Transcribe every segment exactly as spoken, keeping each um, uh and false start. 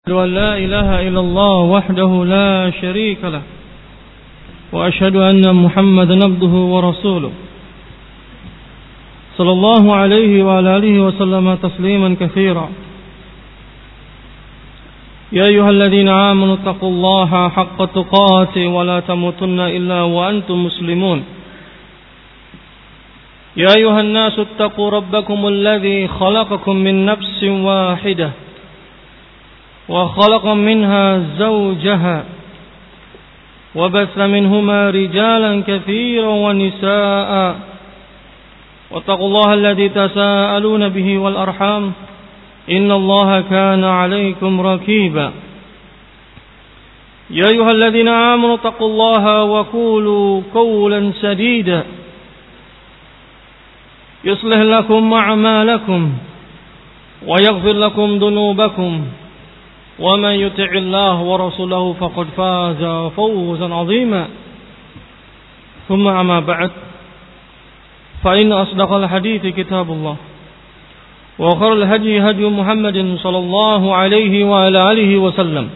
أشهد أن لا إله إلا الله وحده لا شريك له وأشهد أن محمدا عبده ورسوله صلى الله عليه وعلى آله وسلم تسليما كثيرا. يا أيها الذين آمنوا اتقوا الله حق تقاته ولا تموتن إلا وأنتم مسلمون. يا أيها الناس اتقوا ربكم الذي خلقكم من نفس واحدة وخلق منها زوجها وبث منهما رجالا كثيرا ونساء واتقوا الله الذي تساءلون به والأرحام إن الله كان عليكم رقيبا. يا أيها الذين آمنوا اتقوا الله وقولوا قولا سديدا يصلح لكم أعمالكم ويغفر لكم ذنوبكم ومن يطع الله ورسوله فقد فاز فوزا عظيما. ثم أما بعد فإن أصدق الحديث كتاب الله وخير الهدي هدي محمد صلى الله عليه وعلى آله وسلم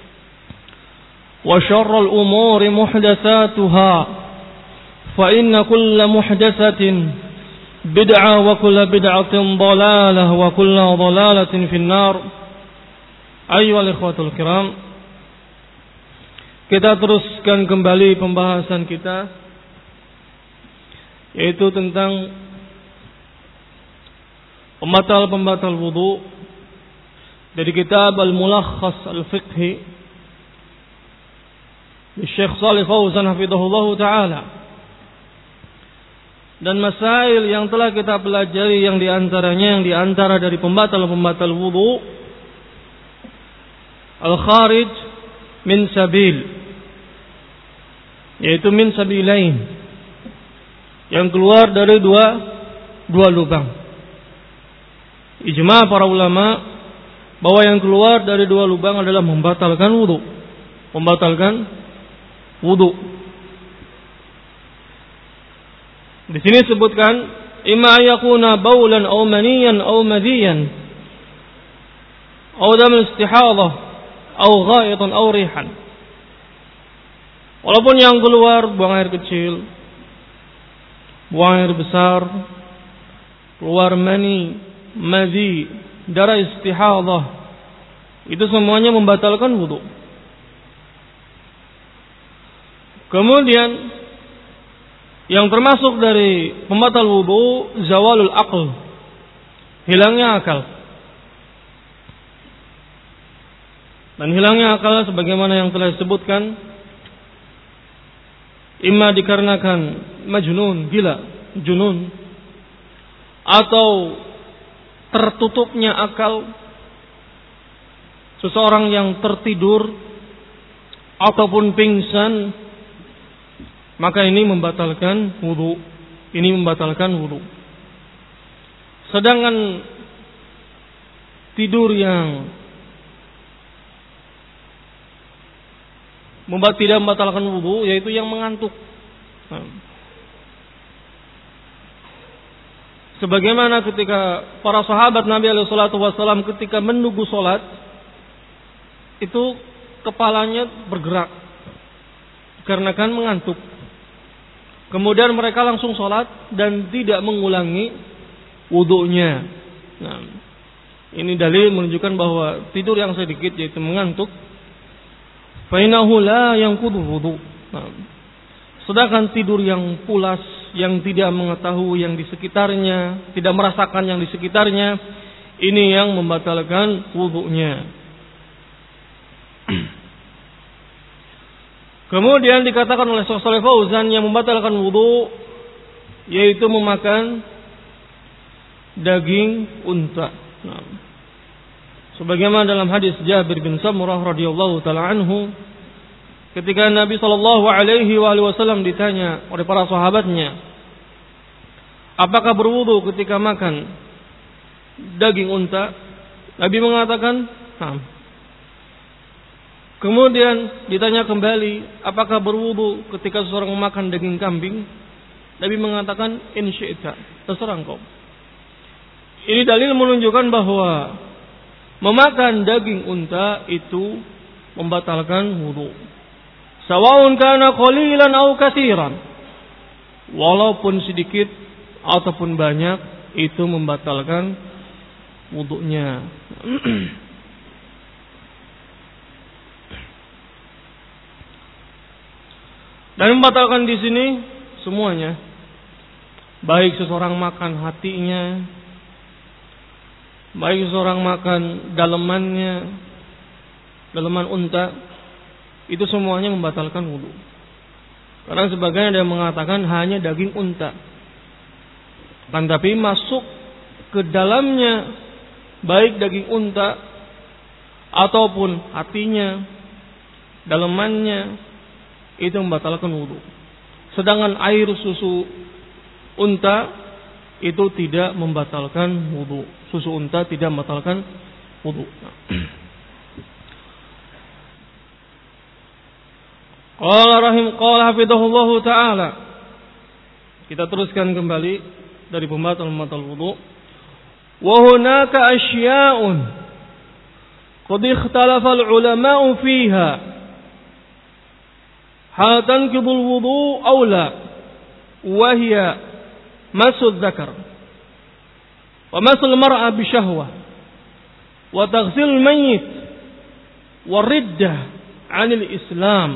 وشر الأمور محدثاتها فإن كل محدثة بدعة وكل بدعة ضلالة وكل ضلالة في النار. Ayyuhal ikhwatul kiram, kita teruskan kembali pembahasan kita, yaitu tentang pembatal-pembatal wudu dari kitab Al-Mulakhas Al-Fiqhi Syekh Shalih Fauzan hafizahullah ta'ala. Dan masail yang telah kita pelajari yang diantaranya yang diantara dari pembatal-pembatal wudu Al-Kharij min sabil, yaitu min sabilain, yang keluar dari dua dua lubang. Ijma' para ulama bahwa yang keluar dari dua lubang adalah membatalkan wudu, membatalkan wudu. Di sini disebutkan imma yakuna baulan aw maniyan aw madiyan aw dam istihadah au ghaitan au rihan. Walaupun yang keluar buang air kecil, buang air besar, keluar mani, madhi, darah istihadah, itu semuanya membatalkan wudu. Kemudian yang termasuk dari pembatal wudu zawalul aql, hilangnya akal. Dan hilangnya akal sebagaimana yang telah disebutkan, imma dikarenakan majnun, gila, junun, atau tertutupnya akal seseorang yang tertidur ataupun pingsan, maka ini membatalkan wudu. Ini membatalkan wudu. Sedangkan tidur yang membuat tidak membatalkan wudu, yaitu yang mengantuk. Nah, sebagaimana ketika para sahabat Nabi alaihi salatu wasallam ketika menunggu salat, itu kepalanya bergerak karena kan mengantuk. Kemudian mereka langsung salat dan tidak mengulangi wudunya. Nah, ini dalil menunjukkan bahwa tidur yang sedikit yaitu mengantuk, fainahu la yanqudu wudu. Nah, sedangkan tidur yang pulas, yang tidak mengetahui yang di sekitarnya, tidak merasakan yang di sekitarnya, ini yang membatalkan wudunya. Kemudian dikatakan oleh Syekh Shalih Fauzan yang membatalkan wudu yaitu memakan daging unta. Nah, sebagaimana dalam hadis Jabir bin Samurah radhiyallahu taala anhu, ketika Nabi sallallahu alaihi wasallam ditanya oleh para sahabatnya, apakah berwudu ketika makan daging unta? Nabi mengatakan, "Nah." Kemudian ditanya kembali, apakah berwudu ketika seseorang memakan daging kambing? Nabi mengatakan, "In syi'ta," terserah engkau. Ini dalil menunjukkan bahwa memakan daging unta itu membatalkan wudu. Sawa'un kana qalilan aw katsiran. Walaupun sedikit ataupun banyak itu membatalkan wudunya. Dan membatalkan di sini semuanya. Baik seseorang makan hatinya, baik seseorang makan dalemannya, daleman unta, itu semuanya membatalkan wudu. Karena sebagian ada yang mengatakan hanya daging unta. Kan tapi masuk ke dalamnya baik daging unta ataupun hatinya, dalemannya, itu membatalkan wudu. Sedangkan air susu unta itu tidak membatalkan wudu. Susu unta tidak membatalkan wudu. Qala rahim qala hafidhahullahu taala. Kita teruskan kembali dari pembatal-pembatal wudu. Wa hunaka asya'un qad ikhtalafa al-ulama'u fiha. Hal tanqidul wudu aw la? Wa hiya masud dzakar. Wa masul mar'a bi syahwah. Wa taghsil mayyit. Wa riddah 'anil Islam.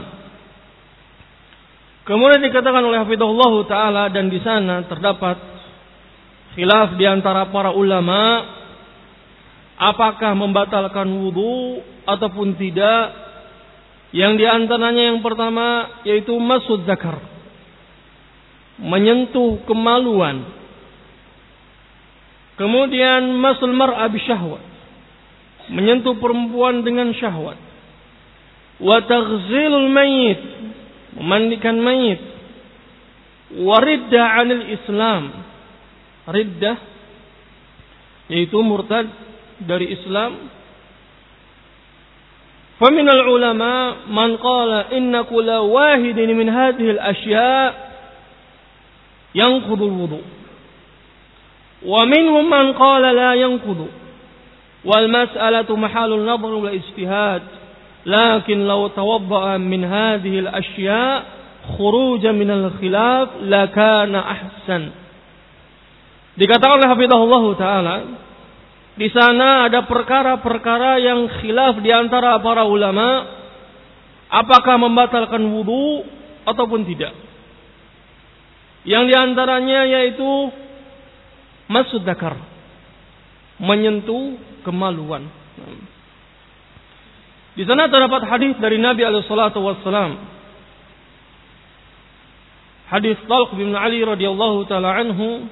Kemudian dikatakan oleh hafizahullah taala, dan di sana terdapat khilaf di antara para ulama apakah membatalkan wudu ataupun tidak. Yang di antaranya yang pertama yaitu masud zakar, menyentuh kemaluan. Kemudian masul mar'a bi syahwat, menyentuh perempuan dengan syahwat. Wa taghzilul mayyit, memandikan mayit. Wa riddah 'anil Islam, riddah yaitu murtad dari Islam. فمن العلماء من قال إن كل واحد من هذه الأشياء ينقض الوضوء ومنهم من قال لا ينقض والمسألة محل النظر والاجتهاد لكن لو توضأ من هذه الأشياء خروجا من الخلاف لكان أحسن. Dikatakan oleh hafizahullah taala, di sana ada perkara-perkara yang khilaf di antara para ulama apakah membatalkan wudu ataupun tidak. Yang di antaranya yaitu masud dzakar, menyentuh kemaluan. Di sana terdapat hadis dari Nabi alaihi salatu wassalam. Hadis Talq bin Ali radhiyallahu taala anhu,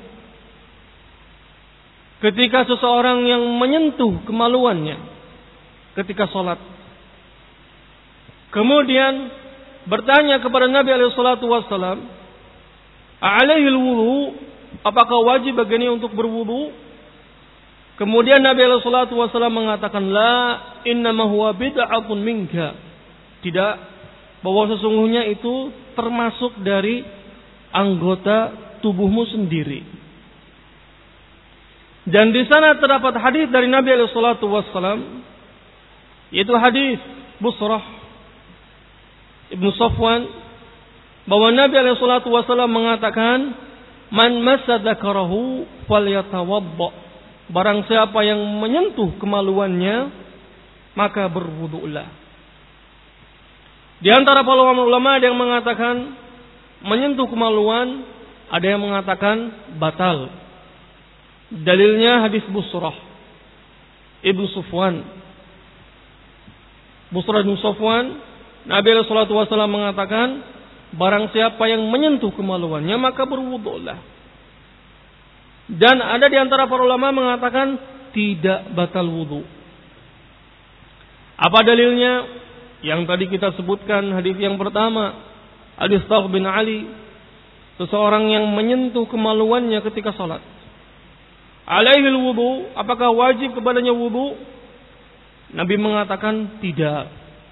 ketika seseorang yang menyentuh kemaluannya ketika sholat, kemudian bertanya kepada Nabi alaihi salatu wassalam, "Alaihil wudu?" Apakah wajib baginya untuk berwudu? Kemudian Nabi alaihi salatu wassalam mengatakan, "La, innama huwa bid'atun minka." Tidak, bahwa sesungguhnya itu termasuk dari anggota tubuhmu sendiri. Dan di sana terdapat hadis dari Nabi alaihi salatu wassalam, yaitu hadis Busrah Ibnu Safwan, bahwa Nabi alaihi salatu wassalam mengatakan, "Man massa dzakarahu falyatawadda." Barang siapa yang menyentuh kemaluannya, maka berwudulah. Di antara para ulama ada yang mengatakan menyentuh kemaluan, ada yang mengatakan batal. Dalilnya hadis Busrah Ibnu Safwan. Busrah Ibnu Safwan, Nabi alaihi salatu wasallam mengatakan, barang siapa yang menyentuh kemaluannya maka berwudulah. Dan ada di antara para ulama mengatakan tidak batal wudu. Apa dalilnya? Yang tadi kita sebutkan hadis yang pertama, hadis Talq bin Ali, seseorang yang menyentuh kemaluannya ketika salat. Alaihil wudu, apakah wajib kepadanya wudu? Nabi mengatakan tidak.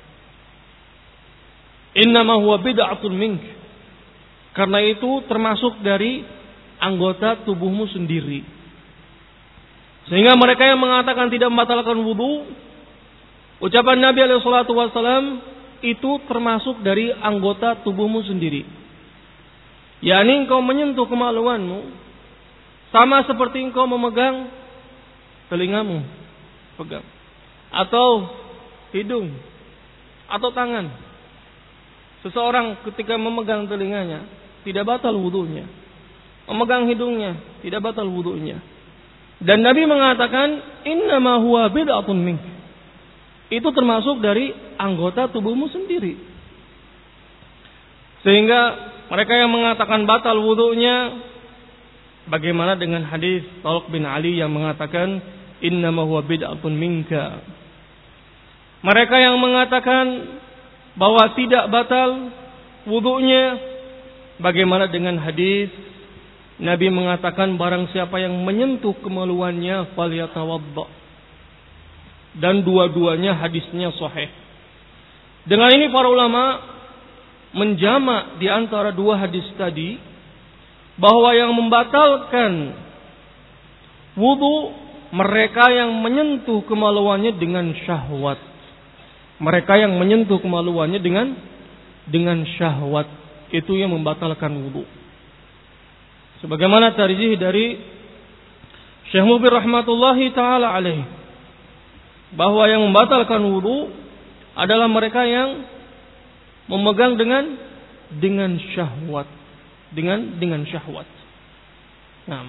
Innama huwa bid'atun mink. Karena itu termasuk dari anggota tubuhmu sendiri. Sehingga mereka yang mengatakan tidak membatalkan wudu, ucapan Nabi alaihi salatu wasallam itu termasuk dari anggota tubuhmu sendiri. yakni engkau menyentuh kemaluanmu sama seperti engkau memegang telingamu, pegang, atau hidung, atau tangan. Seseorang ketika memegang telinganya tidak batal wudunya, memegang hidungnya tidak batal wudunya. Dan Nabi mengatakan innama huwa bid'atun mink. Itu termasuk dari anggota tubuhmu sendiri. Sehingga mereka yang mengatakan batal wudunya, bagaimana dengan hadis Talq bin Ali yang mengatakan innama huwa bid'atun minka. Mereka yang mengatakan bahwa tidak batal wudunya, bagaimana dengan hadis Nabi mengatakan barang siapa yang menyentuh kemaluannya falyatawadda. Dan dua-duanya hadisnya sahih. Dengan ini para ulama menjamak di antara dua hadis tadi bahwa yang membatalkan wudu mereka yang menyentuh kemaluannya dengan syahwat. Mereka yang menyentuh kemaluannya dengan dengan syahwat, itu yang membatalkan wudu. Sebagaimana tarjih dari Syekh Mubir rahmatullahi taala alaih, bahwa yang membatalkan wudu adalah mereka yang memegang dengan dengan syahwat, dengan dengan syahwat. Nah,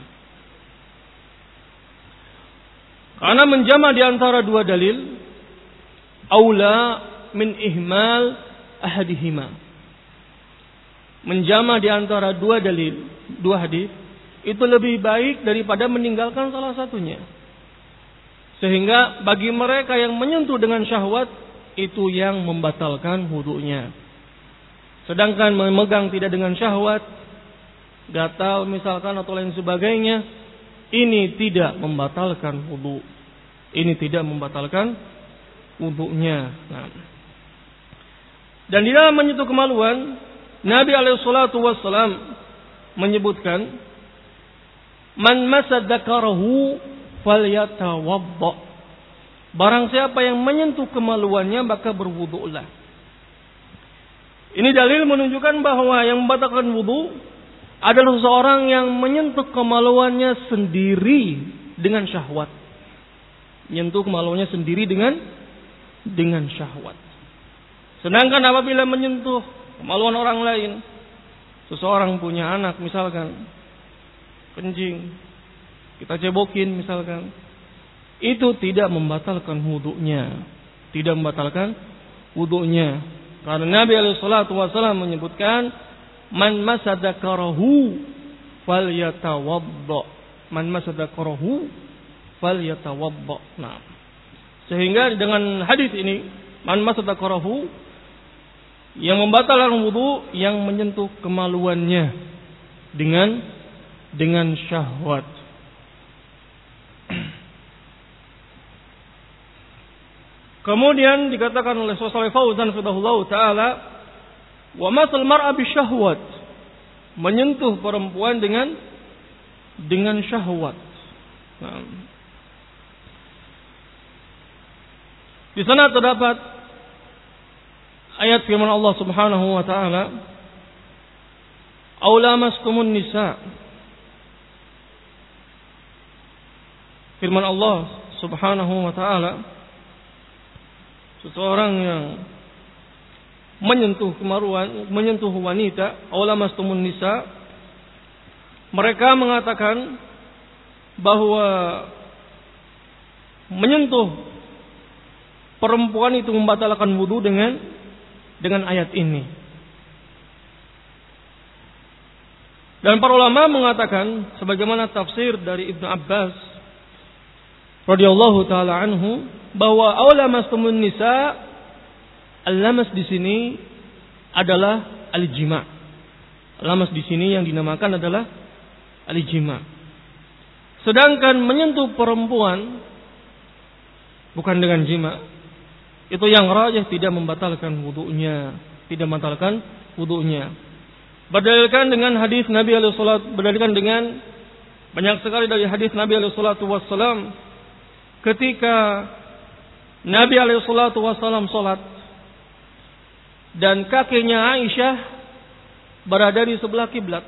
karena menjama di antara dua dalil aula min ihmal ahadihima. Menjama di antara dua dalil, dua hadis itu lebih baik daripada meninggalkan salah satunya. Sehingga bagi mereka yang menyentuh dengan syahwat itu yang membatalkan wudunya. Sedangkan memegang tidak dengan syahwat, gatal misalkan atau lain sebagainya, ini tidak membatalkan wudu. Ini tidak membatalkan wudunya. Nah. Dan di dalam menyentuh kemaluan, Nabi alaihi salatu wassalam menyebutkan man masa dzakarahu falyatawadda. Barang siapa yang menyentuh kemaluannya maka berwudulah. Ini dalil menunjukkan bahwa yang membatalkan wudu adalah seseorang yang menyentuh kemaluannya sendiri dengan syahwat. Menyentuh kemaluannya sendiri dengan dengan syahwat. Sedangkan apabila menyentuh kemaluan orang lain, seseorang punya anak misalkan kencing, kita cebokin misalkan, itu tidak membatalkan wudunya, tidak membatalkan wudunya. Karena Nabi alaihi salatu wasallam menyebutkan man masadakarahu falyatawadda, man masadakarahu falyatawadda. Nah, sehingga dengan hadis ini man masadakarahu, yang membatalkan wudu yang menyentuh kemaluannya dengan dengan syahwat. Kemudian dikatakan oleh Syaikh Fauzan hafizahullah taala, wa masal mar'a bisyahwat, menyentuh perempuan dengan dengan syahwat. Nah, di sana terdapat ayat firman Allah Subhanahu wa taala, "Aw lamastumun nisa." Firman Allah Subhanahu wa taala, seseorang yang menyentuh kemaluan, menyentuh wanita, aw lamastumun nisa, mereka mengatakan bahwa menyentuh perempuan itu membatalkan wudu dengan dengan ayat ini. Dan para ulama mengatakan sebagaimana tafsir dari Ibnu Abbas radhiyallahu taala anhu bahwa aula mastumun nisa, al-lamas di sini adalah al-jima'. Lamas di sini yang dinamakan adalah al-jima'. Sedangkan menyentuh perempuan bukan dengan jima', itu yang rajih tidak membatalkan wudunya, tidak membatalkan wudunya. Berdalilkan dengan hadis Nabi alaihi salatu, berdalilkan dengan banyak sekali dari hadis Nabi alaihi salatu wassalam ketika Nabi alaihi salatu wasallam salat dan kakinya Aisyah berada di sebelah kiblat.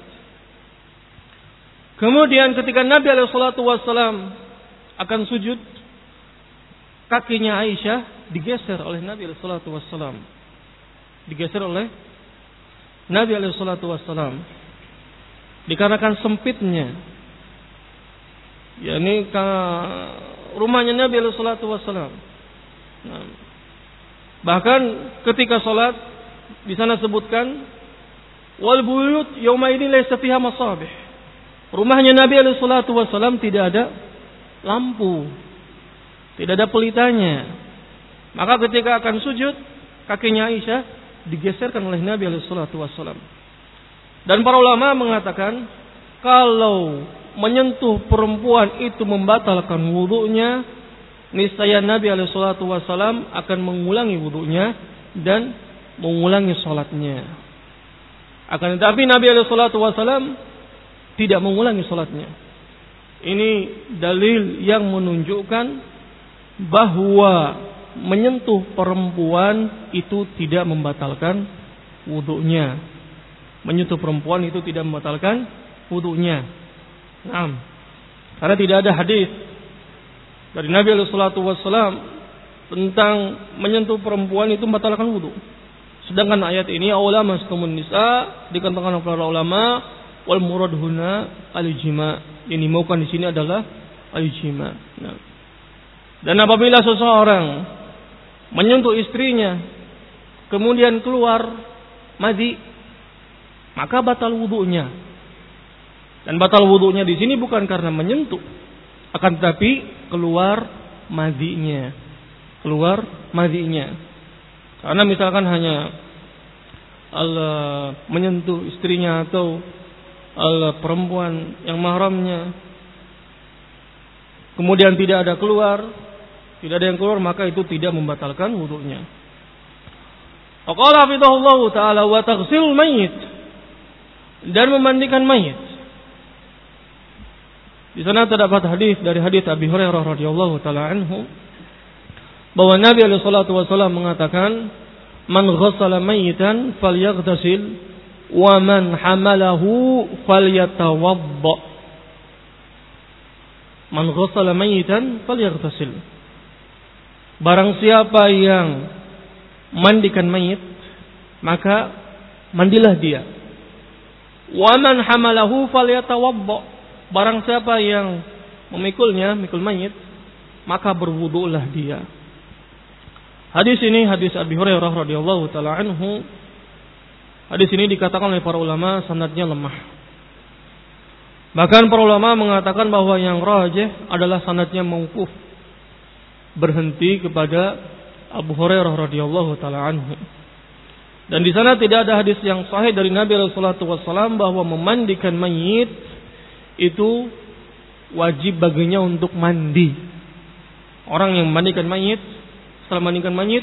Kemudian ketika Nabi alaihi salatu wasallam akan sujud, kakinya Aisyah digeser oleh Nabi alaihi salatu wasallam. Digeser oleh Nabi alaihi salatu wasallam. Dikarenakan sempitnya, yakni rumahnya Nabi alaihi salatu wasallam. Nah, bahkan ketika salat di sana sebutkan wal buyut yauma idin laysa fiha masabih. Rumahnya Nabi alaihi salatu wasallam tidak ada lampu, tidak ada pelitanya. Maka ketika akan sujud, kakinya Aisyah digeserkan oleh Nabi alaihi salatu wasallam. Dan para ulama mengatakan kalau menyentuh perempuan itu membatalkan wudunya, niscaya Nabi alaihi salatu wasallam akan mengulangi wudunya dan mengulangi salatnya. Akan tetapi Nabi alaihi salatu wasallam tidak mengulangi salatnya. Ini dalil yang menunjukkan bahwa menyentuh perempuan itu tidak membatalkan wudunya. Menyentuh perempuan itu tidak membatalkan wudunya. Naam. Karena tidak ada hadis dari Nabi alaihi salatu wasallam tentang menyentuh perempuan itu membatalkan wudu. Sedangkan ayat ini ulama mastumun nisa dikatakan oleh para ulama wal murad huna al-jima. Yang dimaukan di sini adalah al-jima. Nah. Dan apabila seseorang menyentuh istrinya kemudian keluar madhi, maka batal wudunya. Dan batal wudunya di sini bukan karena menyentuh, akan tetapi keluar madhinya. Keluar madhinya. Karena misalkan hanya Allah menyentuh istrinya atau Allah perempuan yang mahramnya, kemudian tidak ada keluar, tidak ada yang keluar, maka itu tidak membatalkan wudunya. Qala hafizahullahu taala wa taghsilul mayyit, dan memandikan mayit. Di sana terdapat hadis dari hadis Abi Hurairah radhiyallahu taala anhu bahwa Nabi alaihi salatu wasallam mengatakan, "Man ghassala mayyitan falyaghtasil wa man hamalahu falyatawadda." Man ghassala mayyitan falyaghtasil. Barang siapa yang mandikan mayit, maka mandilah dia. Wa man hamalahu falyatawadda. Barang siapa yang memikulnya, mikul mayit, maka berwudulah dia. Hadis ini hadis Abi Hurairah radhiyallahu taala anhu. Hadis ini dikatakan oleh para ulama sanadnya lemah. Bahkan para ulama mengatakan bahwa yang rajih adalah sanadnya mauquf, berhenti kepada Abu Hurairah radhiyallahu taala anhu. Dan di sana tidak ada hadis yang sahih dari Nabi sallallahu alaihi wasallam bahwa memandikan mayit itu wajib baginya untuk mandi. Orang yang memandikan mayit, setelah memandikan mayit,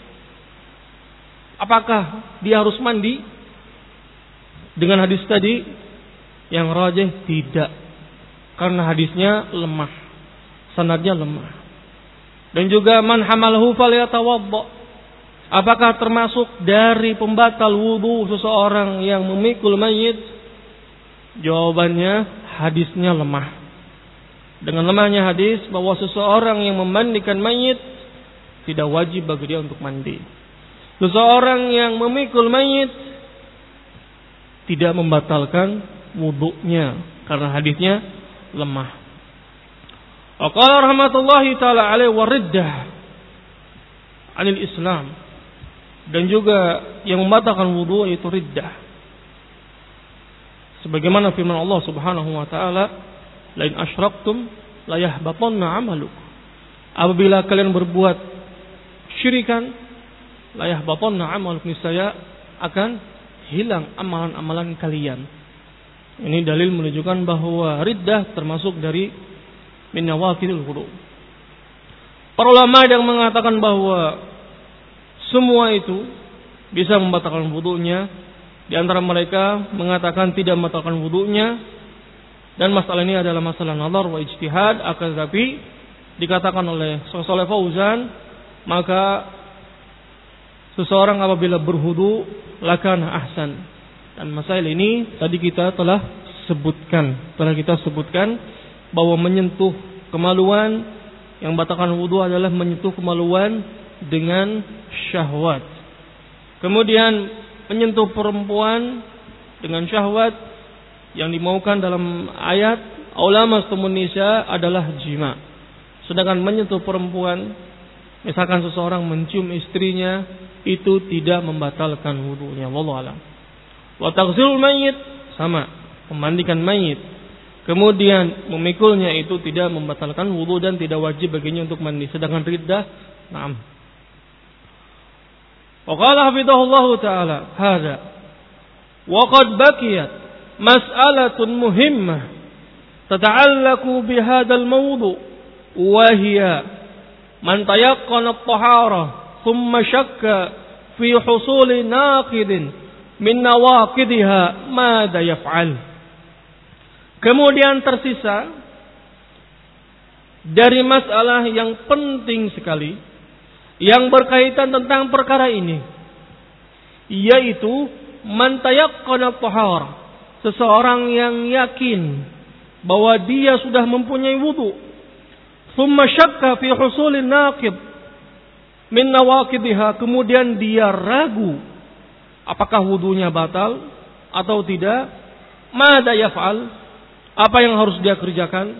apakah dia harus mandi? Dengan hadis tadi yang rajih tidak, karena hadisnya lemah, sanadnya lemah. Dan juga man hamalahu falyatawadda, apakah termasuk dari pembatal wudu seseorang yang memikul mayit? Jawabannya hadisnya lemah. Dengan lemahnya hadis bahwa seseorang yang memandikan mayit tidak wajib bagi dia untuk mandi. Seseorang yang memikul mayit tidak membatalkan wudunya karena hadisnya lemah. Qala rahmatullahi taala alaihi wa riddah anil Islam, dan juga yang membatalkan wudu itu riddah. Sebagaimana firman Allah Subhanahu wa taala, "Lain asyraktum la yahbatanna 'amaluk." Apabila kalian berbuat syirikan, la yahbatanna 'amaluk, niscaya akan hilang amalan-amalan kalian. Ini dalil menunjukkan bahwa riddah termasuk dari min nawaqidil wudu. Para ulama yang mengatakan bahwa semua itu bisa membatalkan wudunya, di antara mereka mengatakan tidak membatalkan wudunya, dan masalah ini adalah masalah nazar wa ijtihad. Akan tetapi dikatakan oleh Syekh Shalih Fauzan, maka seseorang apabila berwudu lakana ahsan. Dan masalah ini tadi kita telah sebutkan, telah kita sebutkan bahwa menyentuh kemaluan yang batalkan wudu adalah menyentuh kemaluan dengan syahwat. Kemudian menyentuh perempuan dengan syahwat yang dimaukan dalam ayat ulama Indonesia adalah jima. Sedangkan menyentuh perempuan, misalkan seseorang mencium istrinya, itu tidak membatalkan wudunya. Wallahu a'lam. Wa taghsilul mayyit, sama, memandikan mayit. Kemudian memikulnya itu tidak membatalkan wudu dan tidak wajib baginya untuk mandi. Sedangkan riddah, na'am. Wa qala hafidhahullahu ta'ala, hadza wa qad baqiyat mas'alatun muhimmah tata'allaqu bihadzal mawdu' wa hiya man tayaqqana at-tahara thumma shakka fi husuli naqidin min nawaqidha madza yaf'al. Kemudian tersisa dari masalah yang penting sekali yang berkaitan tentang perkara ini, yaitu man tayaqqana at-tahara, seseorang yang yakin bahwa dia sudah mempunyai wudu, thumma syakka fi husulin naqid min nawaqidha, kemudian dia ragu apakah wudunya batal atau tidak, madza yaf'al, apa yang harus dia kerjakan?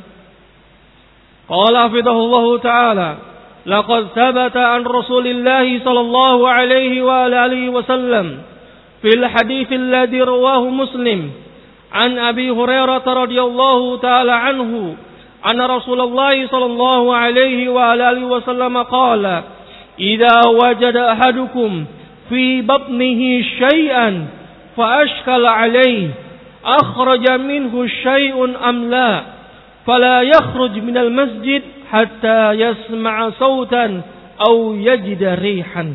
Qala hafidhahullahu ta'ala, laqad thabata an Rasulillah sallallahu alaihi wa alihi wasallam fil hadits alladhi rawahu Muslim an Abi Hurairah radhiyallahu ta'ala anhu anna Rasulullah sallallahu alaihi wa alihi wasallam qala idza wajada ahadukum fi batnihi syai'an fa ashkala alaihi akhraja minhu syai'un am la fala yakhruj minal masjid hatta yasma'a sautan aw yajida rihan.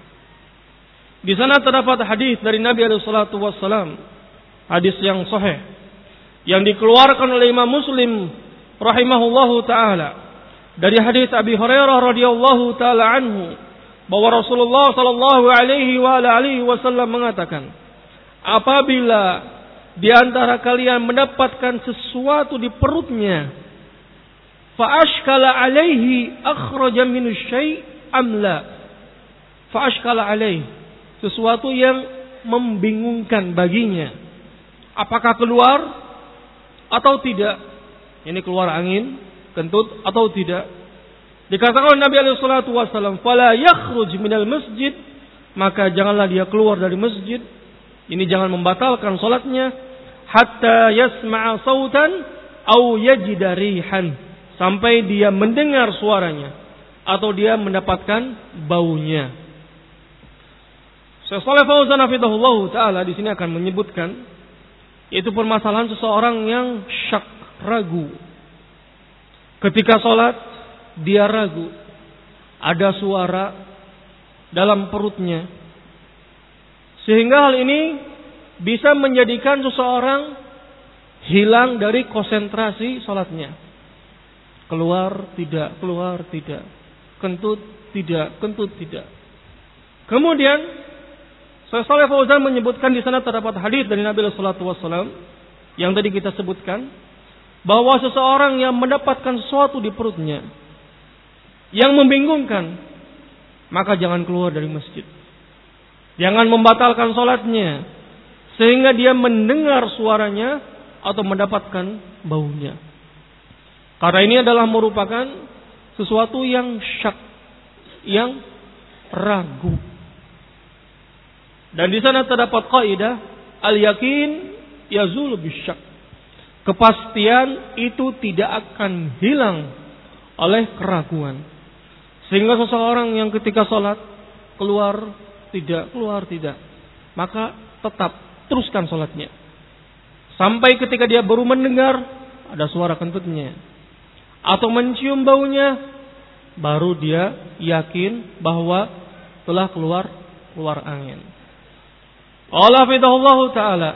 Di sana terdapat hadis dari Nabi alaihi salatu wassalam, hadis yang sahih yang dikeluarkan oleh Imam Muslim rahimahullahu taala dari hadis Abi Hurairah radhiyallahu taala anhu bahwa Rasulullah sallallahu alaihi wa alihi wasallam mengatakan, apabila di antara kalian mendapatkan sesuatu di perutnya, fa ashkala alaihi akhraja min syai' am la, fa ashkala alaihi, sesuatu yang membingungkan baginya, apakah keluar atau tidak, ini keluar angin kentut atau tidak. Dikatakan oleh Nabi alaihi salatu wasallam, fala yakhruj minal masjid, maka janganlah dia keluar dari masjid. Ini jangan membatalkan salatnya, hatta yasma'a sautan au yajida rihan, sampai dia mendengar suaranya atau dia mendapatkan baunya. Syekh Shalih Fauzan hafizahullahu taala di sini akan menyebutkan yaitu permasalahan seseorang yang syak, ragu. Ketika salat dia ragu, ada suara dalam perutnya, sehingga hal ini bisa menjadikan seseorang hilang dari konsentrasi salatnya. Keluar tidak, keluar tidak, kentut tidak, kentut tidak. Kemudian Syekh Shalih Fauzan menyebutkan di sana terdapat hadis dari Nabi sallallahu alaihi wasallam yang tadi kita sebutkan, bahwa seseorang yang mendapatkan sesuatu di perutnya yang membingungkan, maka jangan keluar dari masjid. Jangan membatalkan salatnya sehingga dia mendengar suaranya atau mendapatkan baunya. Karena ini adalah merupakan sesuatu yang syak, yang ragu. Dan di sana terdapat kaidah al-yakin yazulu bisyak. Kepastian itu tidak akan hilang oleh keraguan. Sehingga seseorang yang ketika sholat keluar tidak, keluar tidak, maka tetap teruskan sholatnya sampai ketika dia baru mendengar ada suara kentutnya atau mencium baunya, baru dia yakin bahwa telah keluar keluar angin. Allah fidahullahu ta'ala,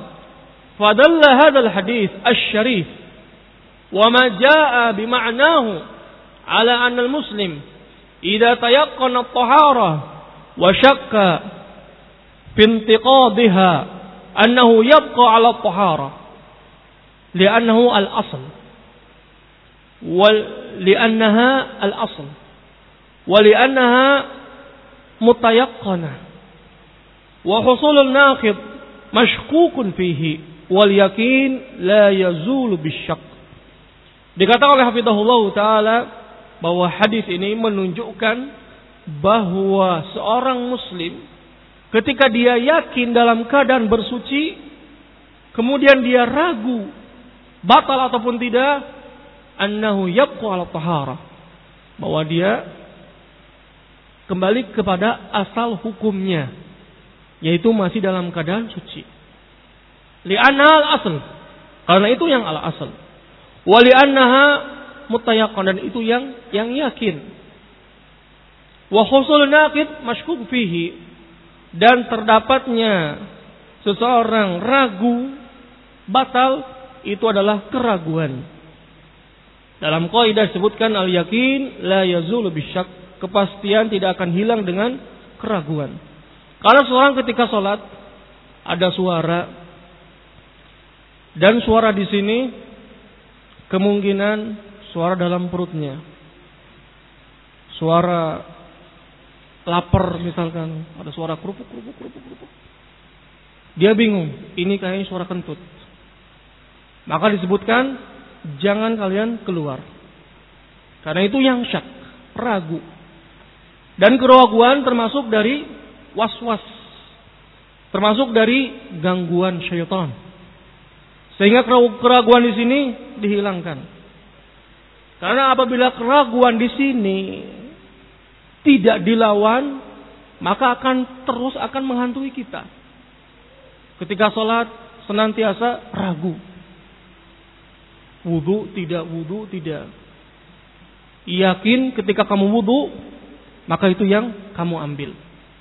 fadalla hadzal hadis asy-syarif wa ma jaa bima'nahu ala anna al-muslim idza tayaqqana at-tahara wa shakka fi intiqadha annahu yabqa ala at-tahara li'annahu al-asl wa li'annaha al-asl wa li'annaha mutayaqqana wa husul an-naqid mashkukun fihi wal yakin la yazulu bisyak. Dikatakan oleh hafizahullah taala bahwa hadis ini menunjukkan bahwa seorang muslim ketika dia yakin dalam keadaan bersuci, kemudian dia ragu batal ataupun tidak, annahu yabqa ala tahara, bahwa dia kembali kepada asal hukumnya, yaitu masih dalam keadaan suci. Li'anna al-asl, karena itu yang al-asl. Wa li'annaha mutayaqqan, dan itu yang yang yakin. Wa husul naqid mashkuk fihi, dan terdapatnya seseorang ragu batal, itu adalah keraguan. Dalam kaidah disebutkan al-yakin la yazulu bisyak, kepastian tidak akan hilang dengan keraguan. Kalau seorang ketika sholat ada suara, dan suara di sini kemungkinan suara dalam perutnya, suara lapar misalkan, ada suara kerupuk kerupuk kerupuk kerupuk. Dia bingung, ini kayaknya suara kentut. Maka disebutkan jangan kalian keluar, karena itu yang syak, ragu. Dan keraguan termasuk dari was-was, termasuk dari gangguan syaitan. Sehingga keraguan di sini dihilangkan. Karena apabila keraguan di sini tidak dilawan, maka akan terus akan menghantui kita. Ketika sholat senantiasa ragu. Wudu tidak, wudu tidak. Yakin ketika kamu wudu, maka itu yang kamu ambil.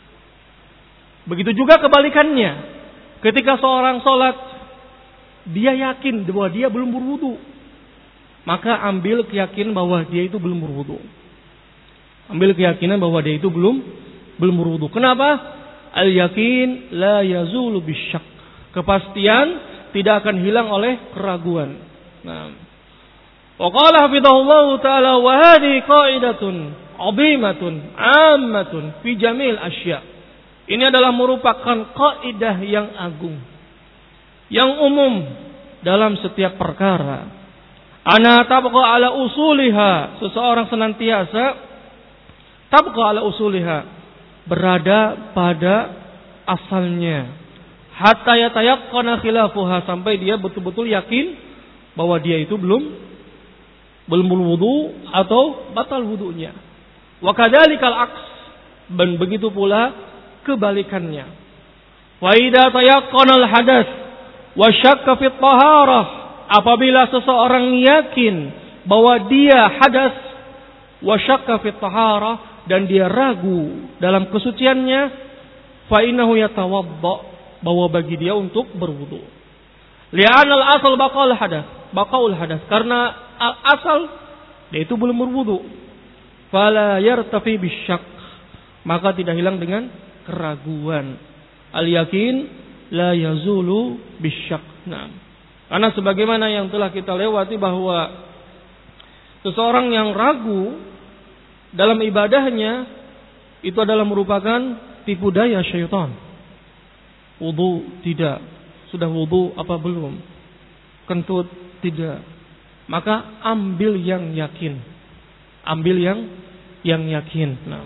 Begitu juga kebalikannya. Ketika seorang sholat, dia yakin bahwa dia belum berwudu, maka ambil keyakinan bahwa dia itu belum berwudu. Ambil keyakinan bahwa dia itu belum belum berwudu. Kenapa? Al-yakin la yazulu bisyak. Kepastian tidak akan hilang oleh keraguan. Nah, wa qala hafizahullah taala wa hadhihi qaidatun 'azimatun 'ammatun fi jamil asya'. Ini adalah merupakan kaidah yang agung, yang umum dalam setiap perkara. Ana tabqa ala usuliha, seseorang senantiasa tabqa ala usuliha, berada pada asalnya. Hatta yatayaqqana khilafuha, sampai dia betul-betul yakin bahwa dia itu belum belum berwudu atau batal wudunya. Wa kadzalikal aks, dan begitu pula kebalikannya. Wa idza tayaqqana al hadath wa syakka fi taharah, apabila seseorang yakin bahwa dia hadas, wa syakka fi taharah, dan dia ragu dalam kesuciannya, fa innahu yatawadda, bahwa bagi dia untuk berwudu. Li'anna al-asal baqaul hadath, baqaul hadath, karena al-asal dia itu belum berwudu. Fala yartafi bisyak, maka tidak hilang dengan keraguan. Al-yakin la yazulu bisyak. Nah, karena sebagaimana yang telah kita lewati bahwa seseorang yang ragu dalam ibadahnya itu adalah merupakan tipu daya syaitan. Wudu tidak, sudah wudu apa belum? Kentut tidak. Maka ambil yang yakin. Ambil yang yang yakin. Nah.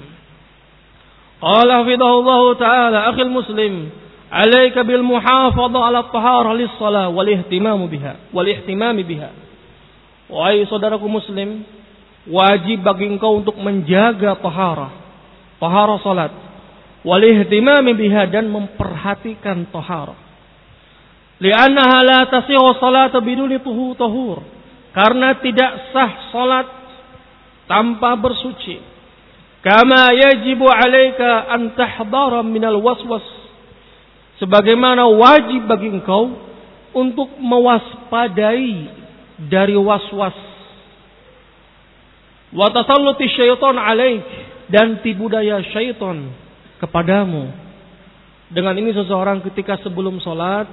Qala hafidhahullah taala, akhil muslim, alaika bil muhafadha ala at-taharah lis-shalah wal ihtimam biha, wal ihtimam biha. Wahai saudaraku muslim, wajib bagi engkau untuk menjaga taharah, taharah salat, wal ihtimam biha, dan memperhatikan taharah. Li'annaha la tasihu salata biduni tuhur, karena tidak sah salat tanpa bersuci. Kama yajibu 'alaika an tahdhara minal waswas, sebagaimana wajib bagi engkau untuk mewaspadai dari waswas. wa tasalluti syaitan 'alaik, dan tipu daya syaitan kepadamu. Dengan ini seseorang ketika sebelum salat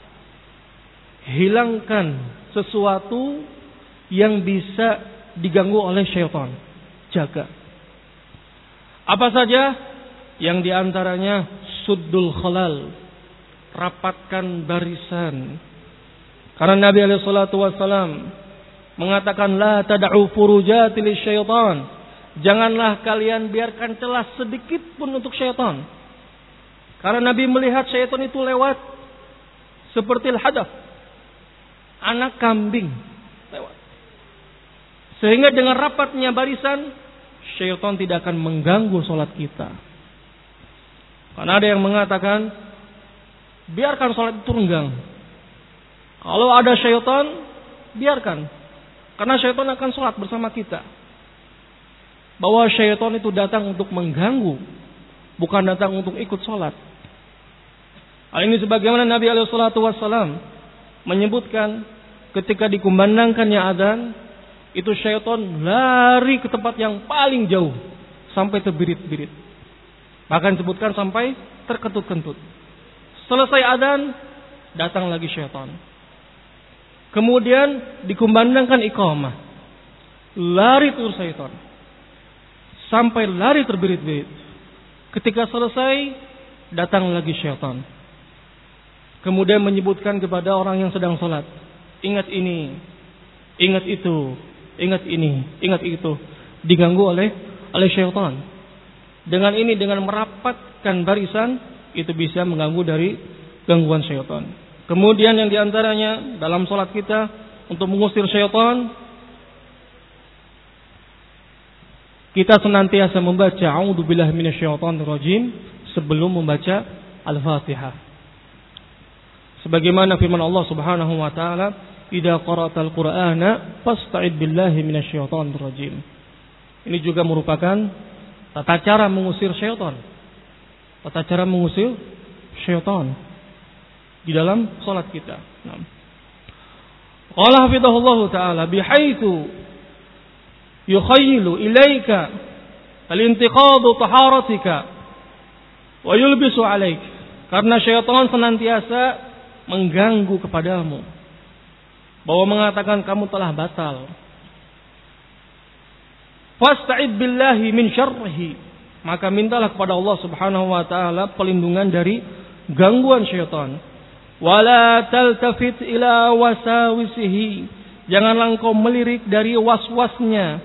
hilangkan sesuatu yang bisa diganggu oleh syaitan. Jaga. Apa saja? Yang diantaranya suddul khalal, rapatkan barisan. Karena Nabi alaihi salatu wasallam mengatakan la tad'u furujati lisyaitan. Janganlah kalian biarkan celah sedikit pun untuk syaitan. Karena Nabi melihat syaitan itu lewat seperti al-hadaf, anak kambing lewat. Sehingga dengan rapatnya barisan, syaitan tidak akan mengganggu salat kita. Karena ada yang mengatakan biarkan salat itu renggang. Kalau ada syaitan, biarkan. Karena syaitan akan salat bersama kita. Bahwa syaitan itu datang untuk mengganggu, bukan datang untuk ikut salat. Hal ini sebagaimana Nabi alaihi salatu wasallam menyebutkan ketika dikumandangkannya adzan, itu syaitan lari ke tempat yang paling jauh sampai terbirit-birit. Bahkan disebutkan sampai terkentut-kentut. Selesai adzan, datang lagi syaitan. Kemudian dikumandangkan iqamah, lari terus syaitan sampai lari terbirit-birit. Ketika selesai, datang lagi syaitan. Kemudian menyebutkan kepada orang yang sedang salat, ingat ini, ingat itu, ingat ini, ingat itu. Diganggu oleh oleh syaitan. Dengan ini, dengan merapatkan barisan, itu bisa mengganggu dari gangguan syaitan. Kemudian yang diantaranya dalam salat kita untuk mengusir syaitan, kita senantiasa membaca a'udzubillahi minasyaitonirrajim sebelum membaca Al-Fatihah. Sebagaimana firman Allah Subhanahu wa taala, "Idza qara'tal Qur'ana fasta'id billahi minasyaitonirrajim." Ini juga merupakan tata cara mengusir syaitan. Tata cara mengusir syaitan di dalam salat kita. Nah. Qala hafizahullahu taala bihaitsu yukhayyilu ilaika al-intiqadu taharatika wa yulbisu alaik. Karena syaitan senantiasa mengganggu kepadamu, bahwa mengatakan kamu telah batal. Fasta'id billahi min syarrihi, maka mintalah kepada Allah Subhanahu wa taala pelindungan dari gangguan syaitan. Wala taltafit ila wasawisihi, janganlah engkau melirik dari was-wasnya.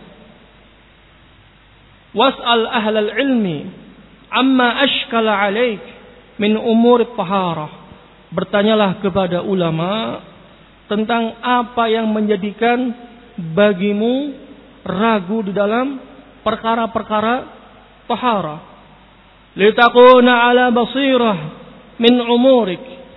Was'al ahlal ilmi amma ashkala alaik min umur taharah. Bertanyalah kepada ulama tentang apa yang menjadikan bagimu ragu di dalam perkara-perkara taharah. Litakuna ala basirah min umurik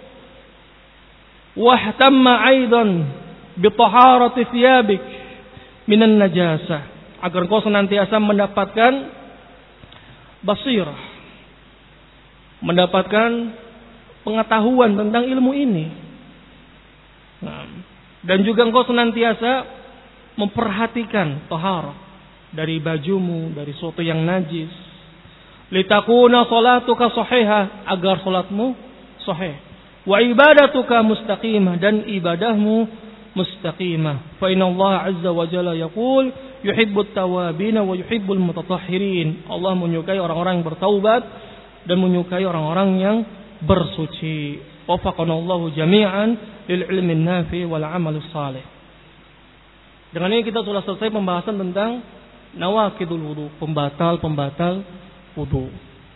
wahtamma aidan bi taharati thiyabik minan najasah, agar kau senantiasa mendapatkan basirah, mendapatkan pengetahuan tentang ilmu ini. Nah, dan juga engkau senantiasa memperhatikan taharah dari bajumu, dari sesuatu yang najis. Litakuna salatuka sahihah, agar salatmu sahih. Wa ibadatuka mustaqimah, dan ibadahmu mustaqimah. Fa inna Allah azza wa jalla yaqul yuhibbut tawabin wa yuhibbul mutatahhirin. Allah menyukai orang-orang yang bertaubat dan menyukai orang-orang yang bersuci. Wafaqanallahu jami'an lil ilmin nafi wal amalus salih. Dengan ini kita sudah selesai pembahasan tentang nawaqidul wudu, pembatal-pembatal wudu.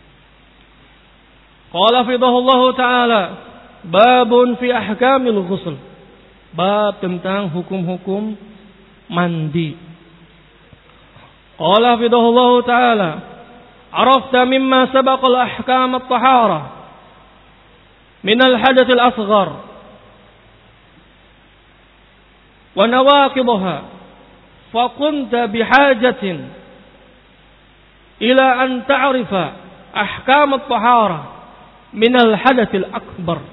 Qala fidahullahu ta'ala babun fi ahkamil ghusl, bab tentang hukum-hukum mandi. Qala fidahullahu ta'ala arafta mimma sabaqal ahkam at-taharah min al-hadath al-asghar wa nawaqidha fa kunta bihajatin ila an ta'rifa ahkam at-taharah min al-hadath al-akbar.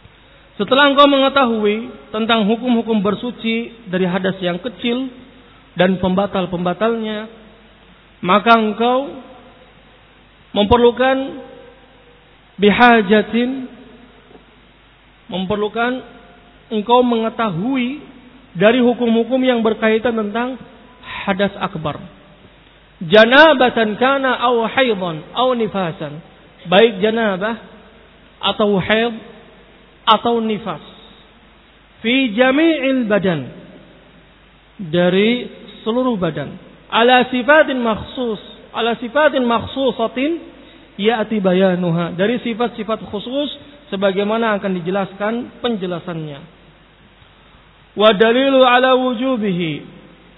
Setelah engkau mengetahui tentang hukum-hukum bersuci dari hadas yang kecil, dan pembatal-pembatalnya, maka engkau memerlukan bihajatin, memerlukan engkau mengetahui dari hukum-hukum yang berkaitan tentang hadas akbar. Janabatan kana aw haidan aw nifasan, baik janabah atau haid atau nifas, fi jami'il badan, dari seluruh badan, ala sifatin makhsus, ala sifatin makhsusatin ya'ti bayanuha, dari sifat-sifat khusus sebagaimana akan dijelaskan penjelasannya. Wa dalilu ala wujubihi,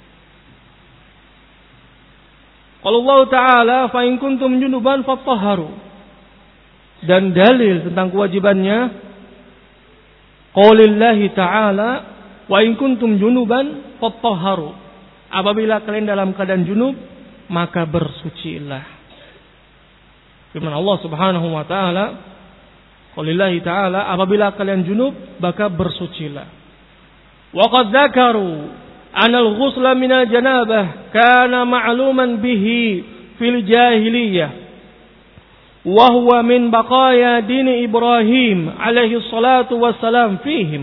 qala Allah Ta'ala fa in kuntum junuban fattahharu, dan dalil tentang kewajibannya qaulillahi ta'ala wa in kuntum junuban fattahharu, apabila kalian dalam keadaan junub maka bersucilah. Firman Allah Subhanahu wa taala, qaulillahi ta'ala, apabila kalian junub maka bersucilah. Wa qad dzakaru anal ghusla minal janabah kana ma'luman bihi fil jahiliyah wa huwa min baqaya dini Ibrahim alaihi salatu wassalam fihim.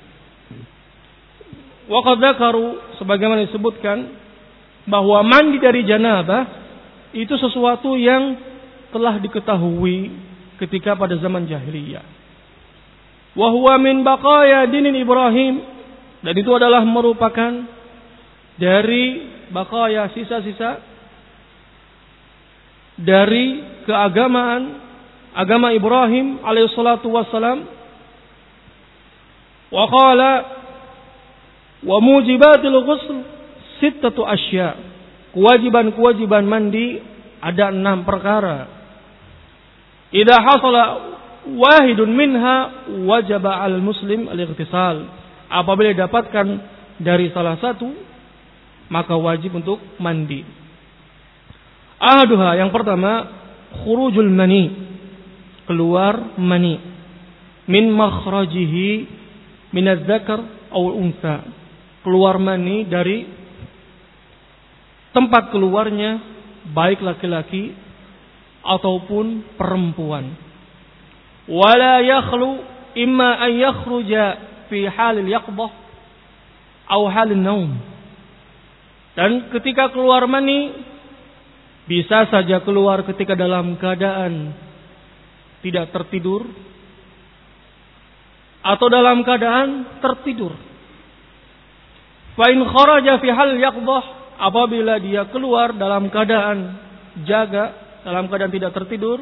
Wa qad dzakaru, sebagaimana disebutkan bahwa mandi dari janabah itu sesuatu yang telah diketahui ketika pada zaman jahiliyah. Wa huwa min baqaya dini Ibrahim, dan itu adalah merupakan dari baqaya, sisa-sisa dari keagamaan agama Ibrahim alaihi salatu wassalam. Wa qala wa mujibatul ghusl sittatu asya, kewajiban-kewajiban mandi ada enam perkara. Idza hasala wahidun minha wajaba al muslim al-ightisal, apabila didapatkan dari salah satu maka wajib untuk mandi. Ahaduha, yang pertama, khurujul mani, keluar mani, min makhrajihi min adz-dzakar aw unsa, keluar mani dari tempat keluarnya baik laki-laki ataupun perempuan. Wala yakhlu imma an yakhruja fi halil yaqdah atau halil naum, dan ketika keluar mani bisa saja keluar ketika dalam keadaan tidak tertidur atau dalam keadaan tertidur. Fa in kharaja fi halil yaqdah, apabila dia keluar dalam keadaan jaga, dalam keadaan tidak tertidur,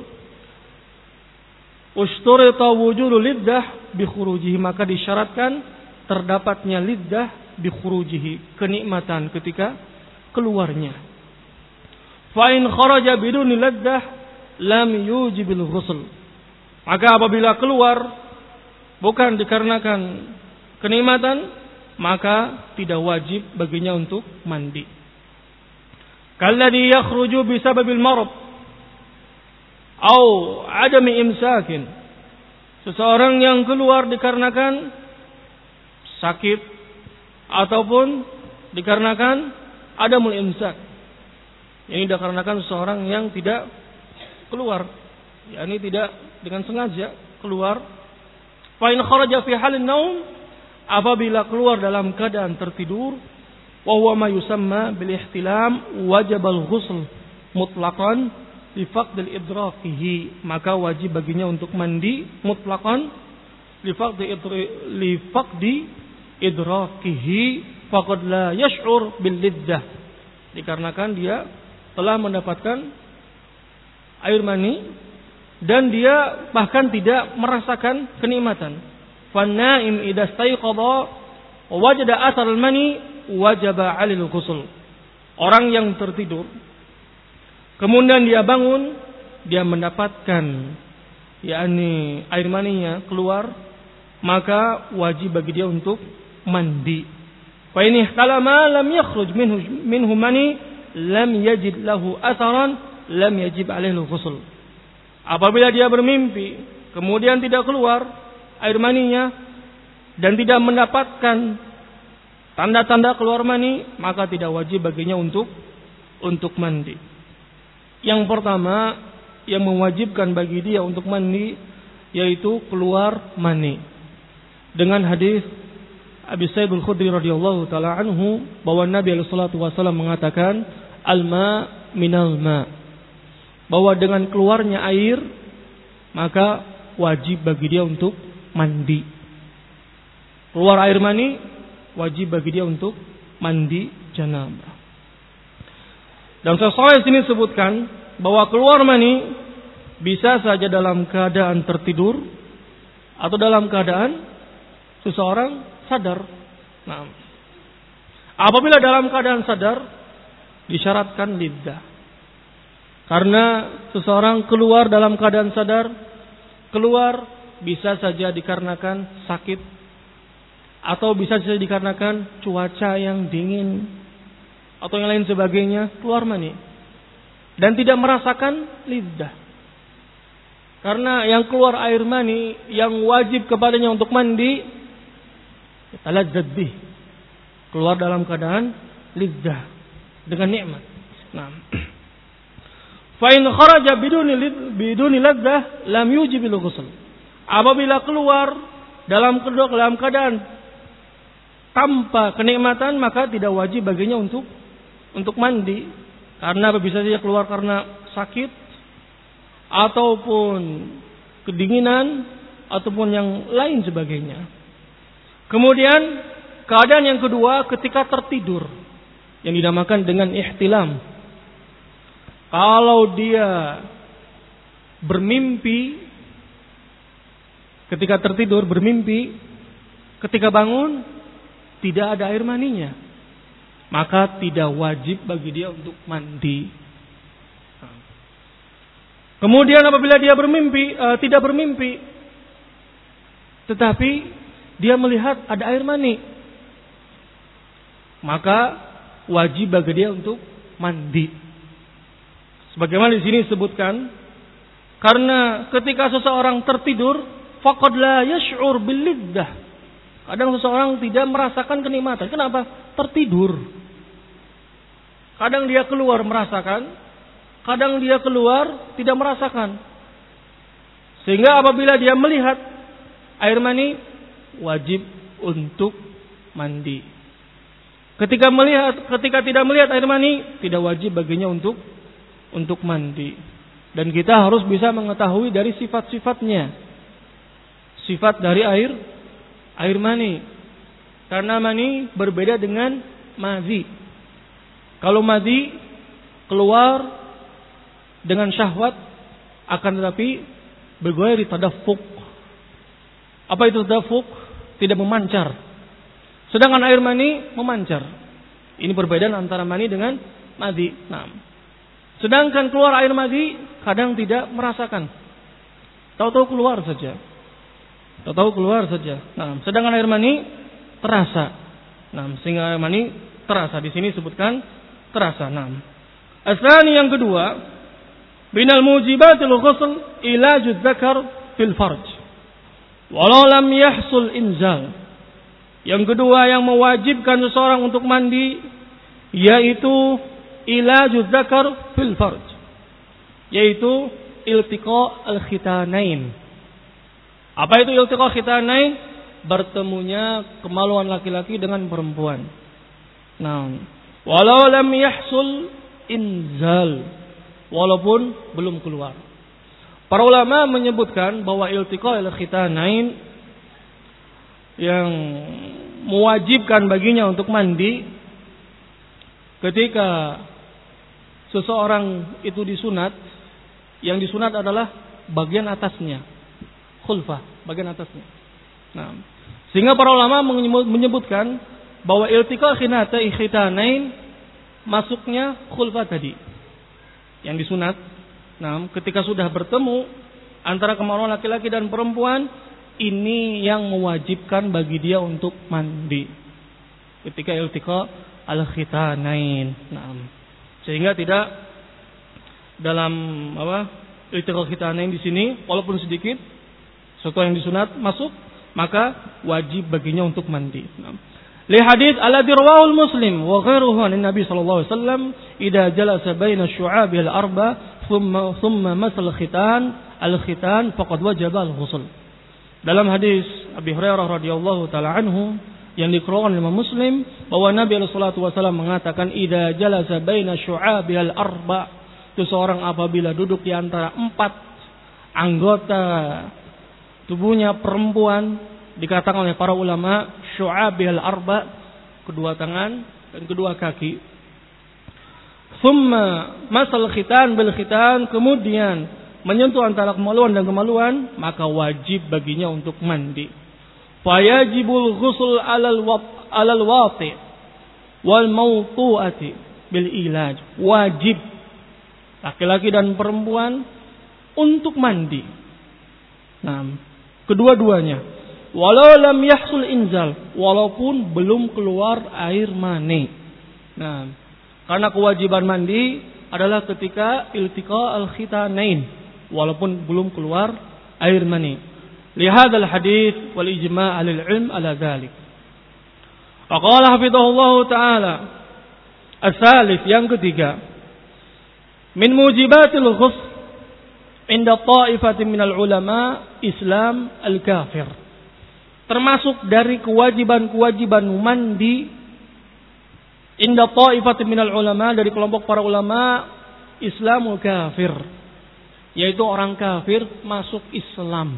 usturita wujudu liddah bi khurujihi, maka disyaratkan terdapatnya liddah bi khurujihi, kenikmatan ketika keluarnya. Fa in kharaja biduni liddah lam yujibil ghusl, maka apabila keluar bukan dikarenakan kenikmatan maka tidak wajib baginya untuk mandi. Kalladhi yakhruju bisababil marad au adami imsakin, seseorang yang keluar dikarenakan sakit ataupun dikarenakan adamul imsak, ini dikarenakan seseorang yang tidak keluar, yakni tidak dengan sengaja keluar. Fa in kharaja fi halin naum, apabila keluar dalam keadaan tertidur, wa huwa ma yusamma bil ihtilam, wajibal ghusl mutlaqan li faqdil idrakihi, maka wajib baginya untuk mandi mutlaqan li faqdi li faqdi idrakihi faqad la yash'ur bil liddah, dikarenakan dia telah mendapatkan air mani dan dia bahkan tidak merasakan kenikmatan. Fan-na'im idza stayqadha wa wajada athar al-mani wajaba 'alil ghusl. Orang yang tertidur kemudian dia bangun, dia mendapatkan yakni air maninya keluar, maka wajib bagi dia untuk mandi. Fa in ihtalama lam yakhruj minhu minhu mani lam yajid lahu atharan lam yajib 'alaihi ghusl. Apabila dia bermimpi kemudian tidak keluar air maninya dan tidak mendapatkan tanda-tanda keluar mani, maka tidak wajib baginya untuk untuk mandi. Yang pertama yang mewajibkan bagi dia untuk mandi yaitu keluar mani. Dengan hadis Abi Sa'id Al-Khudri radhiyallahu taala anhu bahwa Nabi alaihi salatu wasallam mengatakan al-ma minal ma, bahwa dengan keluarnya air maka wajib bagi dia untuk mandi. Keluar air mani wajib bagi dia untuk mandi janabah. Dan sesuai sini sebutkan bahwa keluar mani bisa saja dalam keadaan tertidur atau dalam keadaan seseorang sadar. Nah, apabila dalam keadaan sadar disyaratkan lidah. Karena seseorang keluar dalam keadaan sadar, keluar bisa saja dikarenakan sakit atau bisa saja dikarenakan cuaca yang dingin atau yang lain sebagainya, keluar mani dan tidak merasakan lidah. Karena yang keluar air mani yang wajib kepadanya untuk mandi taladzat bih, keluar dalam keadaan lidah dengan nikmat. Nah, fa in kharaja biduni biduni ladzah lam yujibil ghusl. Apabila keluar dalam dalam keadaan tanpa kenikmatan, maka tidak wajib baginya untuk untuk mandi. Karena bisa saja keluar karena sakit ataupun kedinginan ataupun yang lain sebagainya. Kemudian keadaan yang kedua ketika tertidur yang dinamakan dengan ihtilam. Kalau dia bermimpi ketika tertidur bermimpi, ketika bangun tidak ada air maninya, maka tidak wajib bagi dia untuk mandi. Kemudian apabila dia bermimpi, uh, tidak bermimpi, tetapi dia melihat ada air mani, maka wajib bagi dia untuk mandi. Sebagaimana di sini disebutkan, karena ketika seseorang tertidur, faqad la yash'ur bil liddah. Kadang seseorang tidak merasakan kenikmatan. Kenapa? Tertidur. Kadang dia keluar merasakan, kadang dia keluar tidak merasakan. Sehingga apabila dia melihat air mani, wajib untuk mandi. Ketika melihat, ketika tidak melihat air mani, tidak wajib baginya untuk untuk mandi. Dan kita harus bisa mengetahui dari sifat-sifatnya. Sifat dari air air mani. Karena mani berbeda dengan madhi. Kalau madhi keluar dengan syahwat, akan tetapi bergoyah di tadaffuk. Apa itu tadaffuk? Tidak memancar. Sedangkan air mani memancar. Ini perbedaan antara mani dengan madhi. Nah, sedangkan keluar air madhi kadang tidak merasakan. Tahu-tahu keluar saja. Tahu-tahu keluar saja. Nah, sedangkan air mani terasa. Nah, sehingga air mani terasa. Di sini disebutkan terasa. Nah, asani yang kedua, binal mujibatil ghusl ilajuz dzakar fil farj. Walau lam yahsul inzal. Yang kedua yang mewajibkan seseorang untuk mandi yaitu ilajuz dzakar fil farj. Yaitu iltiqa al-khitanain. Apa itu iltiqa khitanain? Bertemunya kemaluan laki-laki dengan perempuan. Nah, walau lam yahsul inzal, walaupun belum keluar. Para ulama menyebutkan bahwa iltiqa al-khitanain yang mewajibkan baginya untuk mandi ketika seseorang itu disunat, yang disunat adalah bagian atasnya, khulfah, bagian atasnya. Nah, sehingga para ulama menyebutkan bahwa iltiqa khitanain masuknya khulfah tadi yang disunat. Nah, ketika sudah bertemu antara kemaluan laki-laki dan perempuan, ini yang mewajibkan bagi dia untuk mandi ketika iltiqa al-khitanain. Nah, sehingga tidak dalam apa iltiqa khitanain di sini walaupun sedikit sesuatu yang disunat masuk, maka wajib baginya untuk mandi. Nah, Li hadits alladhi rawahu Muslim wa ghairuhu an Nabi sallallahu alaihi wasallam idza jalasa baina syu'abi al-arba thumma thumma masal khitan al-khitan faqad wajaba al-ghusl. Dalam hadis Abi Hurairah radhiyallahu taala anhu yang dikeluarkan oleh Muslim bahwa Nabi sallallahu alaihi wasallam mengatakan idza jalasa baina syu'abi al-arba, itu seorang apabila duduk di antara empat anggota tubuhnya perempuan, dikatakan oleh para ulama syu'abil arba, kedua tangan dan kedua kaki. Thumma masal khitan bil khitan, kemudian menyentuh antara kemaluan dan kemaluan, maka wajib baginya untuk mandi. Fayajibul ghusl alal wat alal wati wal mawtu'ati bil ilaj. Wajib laki-laki dan perempuan untuk mandi. Nah, kedua-duanya. Walau lam yahsul inzal, walaupun belum keluar air mani. Nah, karena kewajiban mandi adalah ketika iltiqa al-khitanain, walaupun belum keluar air mani. Lihadzal hadits wal ijma' ahli ilm ala dzalik. Faqala hafizahullah taala as-salis, yang ketiga, min mujibatil ghusl inda ta'ifatin minal ulama Islam al-kafir. Termasuk dari kewajiban-kewajiban mandi inda ta'ifatin minal ulama, dari kelompok para ulama Islamul kafir, yaitu orang kafir masuk Islam.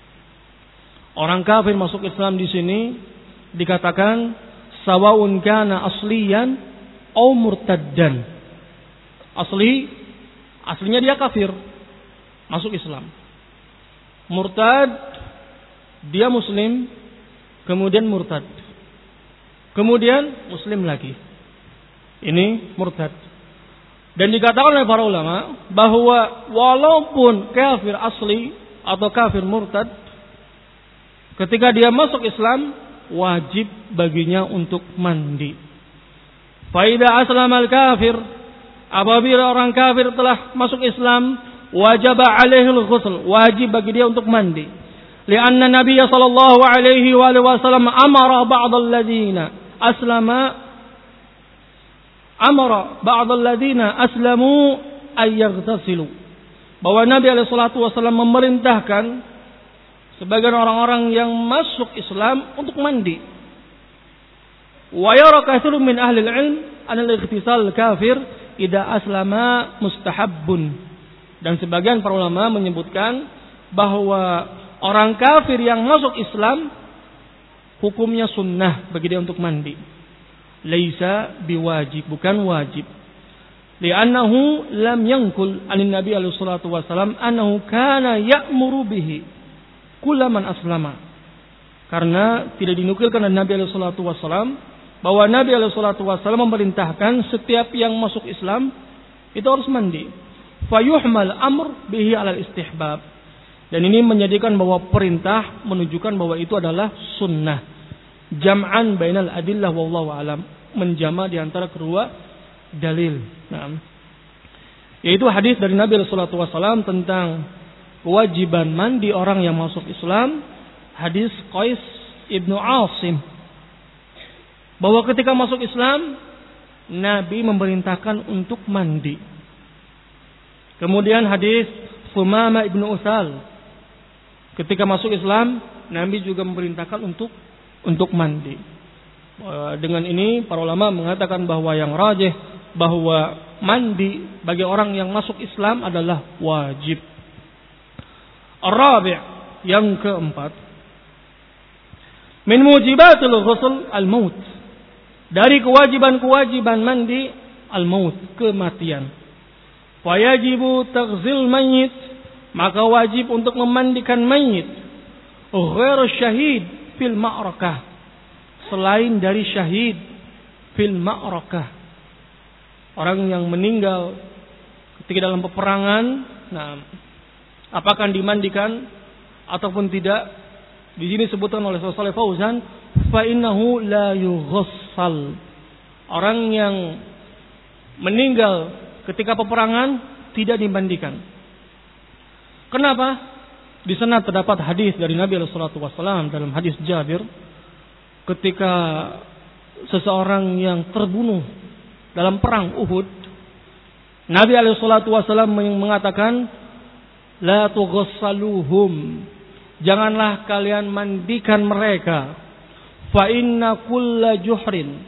Orang kafir masuk Islam di sini dikatakan sawaun kana asliyan au murtaddan. Asli, aslinya dia kafir, masuk Islam. Murtad, dia muslim, kemudian murtad, kemudian muslim lagi. Ini murtad. Dan dikatakan oleh para ulama bahwa walaupun kafir asli atau kafir murtad, ketika dia masuk Islam, wajib baginya untuk mandi. Faida aslamal kafir, apabila orang kafir telah masuk Islam, wajib alaihil ghusl, wajib bagi dia untuk mandi. Lianna Nabi sallallahu alaihi wasallam amara ba'd alladziina aslama amara ba'd alladziina aslamu ay yaghtasilu. Bahwa Nabi alaihi salatu wasallam memerintahkan sebagian orang-orang yang masuk Islam untuk mandi. Wa yara katsirun min ahli al-'ilm an al-ightisal kafir idza aslama mustahabbun. Dan sebagian para ulama menyebutkan bahwa orang kafir yang masuk Islam hukumnya sunnah bagi dia untuk mandi. Laisa biwajib, bukan wajib. Li'annahu lam yankul 'anin Nabi alaihi salatu wasallam annahu kana ya'muru bihi kullaman aslama. Karena tidak dinukilkan dari Nabi alaihi salatu wasallam bahwa Nabi alaihi salatu wasallam memerintahkan setiap yang masuk Islam itu harus mandi. Fayuhmal amr bihi 'alal istihbab. Dan ini menjadikan bahwa perintah menunjukkan bahwa itu adalah sunnah. Jam'an bainal adillah wallahu alam, menjama di antara kedua dalil. Nah, yaitu hadis dari Nabi sallallahu alaihi wasallam tentang kewajiban mandi orang yang masuk Islam. Hadis Qais ibnu Asim, bahwa ketika masuk Islam Nabi memerintahkan untuk mandi. Kemudian hadis Sumama ibnu Usal, ketika masuk Islam Nabi juga memerintahkan untuk untuk mandi. Dengan ini para ulama mengatakan bahwa yang rajih bahwa mandi bagi orang yang masuk Islam adalah wajib. Ar-rabi', yang keempat, min mujibatil ghusl al-maut. Dari kewajiban-kewajiban mandi al-maut, kematian. Fayajibu taghzil mayyit, maka wajib untuk memandikan mayit. Ghairu syahid fil ma'rakah, selain dari syahid fil ma'rakah, orang yang meninggal ketika dalam peperangan. Nah, apakah dimandikan ataupun tidak? Di sini disebutkan oleh Syaikh Fauzan, fa innahu la yughassal. Orang yang meninggal ketika peperangan tidak dimandikan. Kenapa? Di sana terdapat hadis dari Nabi sallallahu alaihi wasallam dalam hadis Jabir, ketika seseorang yang terbunuh dalam perang Uhud, Nabi alaihi salatu wasallam mengatakan, la tughassaluhum, janganlah kalian mandikan mereka, fa inna kulla juhrin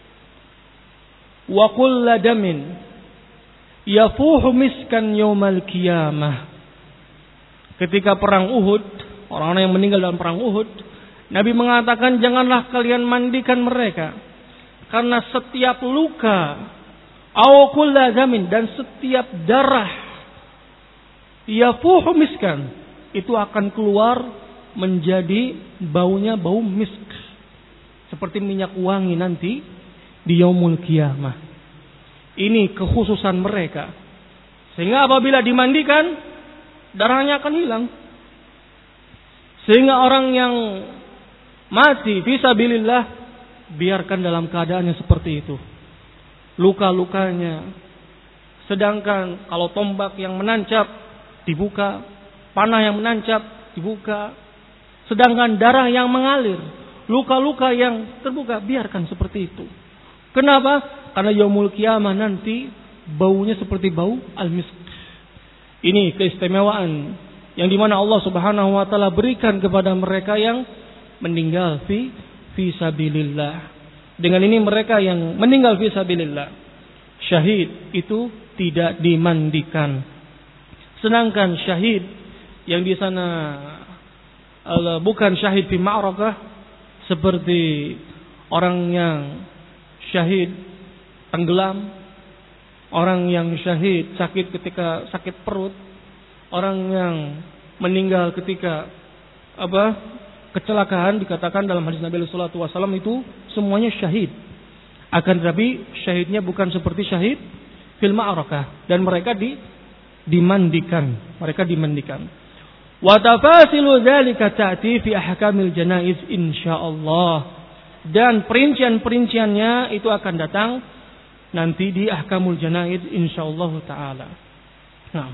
wa kulla damin yafuhu miskan yaumal qiyamah. Ketika perang Uhud, orang-orang yang meninggal dalam perang Uhud, Nabi mengatakan janganlah kalian mandikan mereka, karena setiap luka aw kulla damin, dan setiap darah yafuhu miskan, itu akan keluar menjadi baunya bau misk, seperti minyak wangi nanti di yaumul qiyamah. Ini kekhususan mereka, sehingga apabila dimandikan darahnya akan hilang. Sehingga orang yang mati fisabilillah biarkan dalam keadaan yang seperti itu, luka-lukanya. Sedangkan kalau tombak yang menancap dibuka, panah yang menancap dibuka, sedangkan darah yang mengalir, luka-luka yang terbuka, biarkan seperti itu. Kenapa? Karena yaumul qiyamah nanti baunya seperti bau al-misk. Ini keistimewaan yang dimana Allah Subhanahu wa taala berikan kepada mereka yang meninggal fi fi sabilillah. Dengan ini mereka yang meninggal fi sabilillah, syahid itu tidak dimandikan. Sedangkan syahid yang di sana bukan syahid fi ma'rakah, seperti orang yang syahid tenggelam, orang yang syahid sakit ketika sakit perut, orang yang meninggal ketika apa kecelakaan, dikatakan dalam hadis Nabi sallallahu alaihi wasallam itu semuanya syahid. Akan tetapi syahidnya bukan seperti syahid fil ma'rakah, dan mereka di dimandikan, mereka dimandikan. Wa tafasilu dzalika ta'ti fi ahkamil janaiz insyaallah. Dan perincian-perinciannya itu akan datang nanti di ahkamul janaiz insyaallah taala. Nah.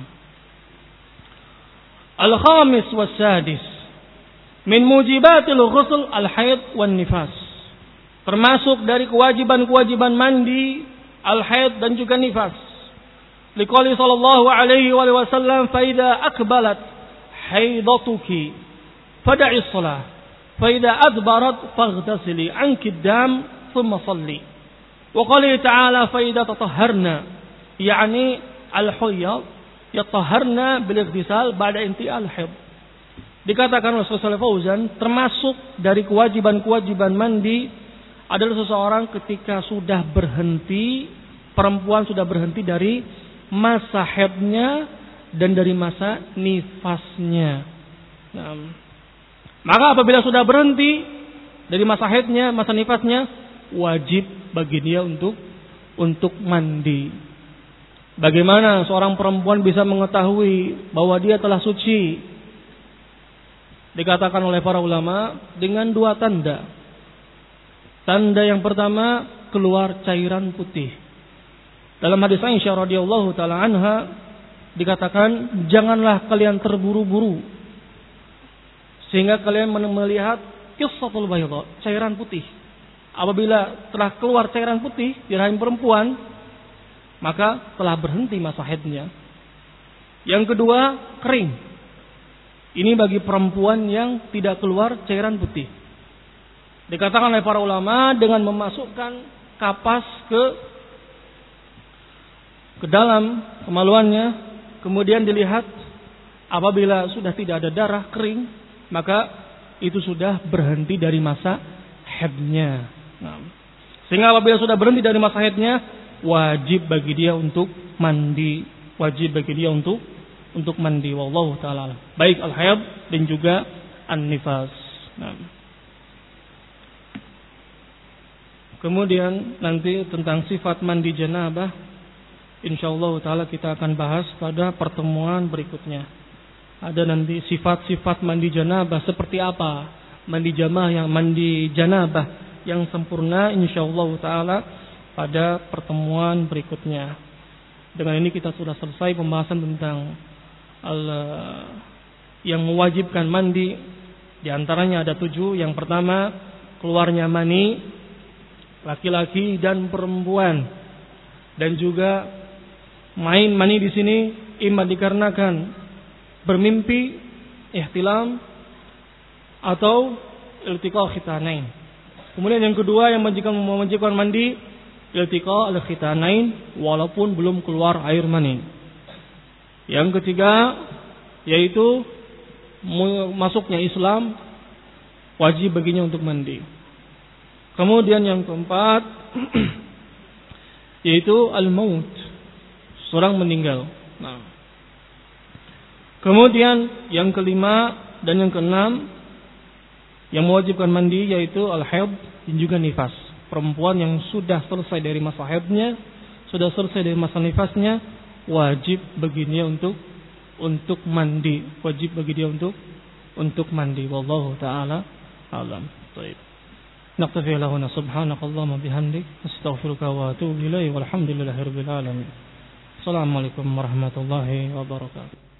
Al-khamis was-sadis min mujibatil ghusl al-haid wan nifas. Termasuk dari kewajiban-kewajiban mandi al-haid dan juga nifas. Liqauli sallallahu alaihi wasallam, fa idza aqbalat haidatuki fada'i shalah, fa idza adbarat faghtasili anki ad-dam thumma shalli. Wa qala ta'ala, fa idza tatahharna, yani al-hayd yatahharna bil ightisal ba'da inti'al haid. Dikatakan oleh Rasulullah Fauzan, termasuk dari kewajiban-kewajiban mandi adalah seseorang ketika sudah berhenti, perempuan sudah berhenti dari masa haidnya dan dari masa nifasnya. Nah, maka apabila sudah berhenti dari masa haidnya, masa nifasnya, wajib bagi dia untuk untuk mandi. Bagaimana seorang perempuan bisa mengetahui bahwa dia telah suci? Dikatakan oleh para ulama dengan dua tanda. Tanda yang pertama, keluar cairan putih. Dalam hadis Aisyah radhiyallahu taala anha dikatakan, janganlah kalian terburu-buru sehingga kalian melihat qissatul bayda, cairan putih. Apabila telah keluar cairan putih di rahim perempuan, maka telah berhenti masa haidnya. Yang kedua, kering. Ini bagi perempuan yang tidak keluar cairan putih. Dikatakan oleh para ulama dengan memasukkan kapas ke ke dalam kemaluannya, kemudian dilihat apabila sudah tidak ada darah, kering, maka itu sudah berhenti dari masa haidnya. Nah, sehingga apabila sudah berhenti dari masa haidnya, wajib bagi dia untuk mandi, wajib bagi dia untuk untuk mandi. Wallahu taala baik al-haid dan juga an-nifas. Nah. Kemudian nanti tentang sifat mandi janabah, insyaallah taala kita akan bahas pada pertemuan berikutnya. Ada nanti sifat-sifat mandi janabah seperti apa, mandi jamaah yang mandi janabah yang sempurna, insyaallah taala pada pertemuan berikutnya. Dengan ini kita sudah selesai pembahasan tentang al yang mewajibkan mandi. Di antaranya ada tujuh. Yang pertama, keluarnya mani. laki-laki dan perempuan. Dan juga main mani di sini imma dikarenakan bermimpi, ihtilam, atau iltiqa khitanain. Kemudian yang kedua yang mewajibkan mandi, iltiqa al-khitanain walaupun belum keluar air mani. Yang ketiga yaitu masuknya Islam, wajib baginya untuk mandi. Kemudian yang keempat yaitu al-maut, seorang meninggal. Nah. Kemudian yang kelima dan yang keenam yang mewajibkan mandi yaitu al-haid dan juga nifas. Perempuan yang sudah selesai dari masa haidnya, sudah selesai dari masa nifasnya, wajib baginya untuk untuk mandi, wajib bagi dia untuk untuk mandi. Wallahu taala alam. Baik. Naktafi lahuna subhanakallahumma bihamdik astaghfiruka wa atubu ilaik walhamdulillahirabbil alamin. Assalamualaikum warahmatullahi wabarakatuh.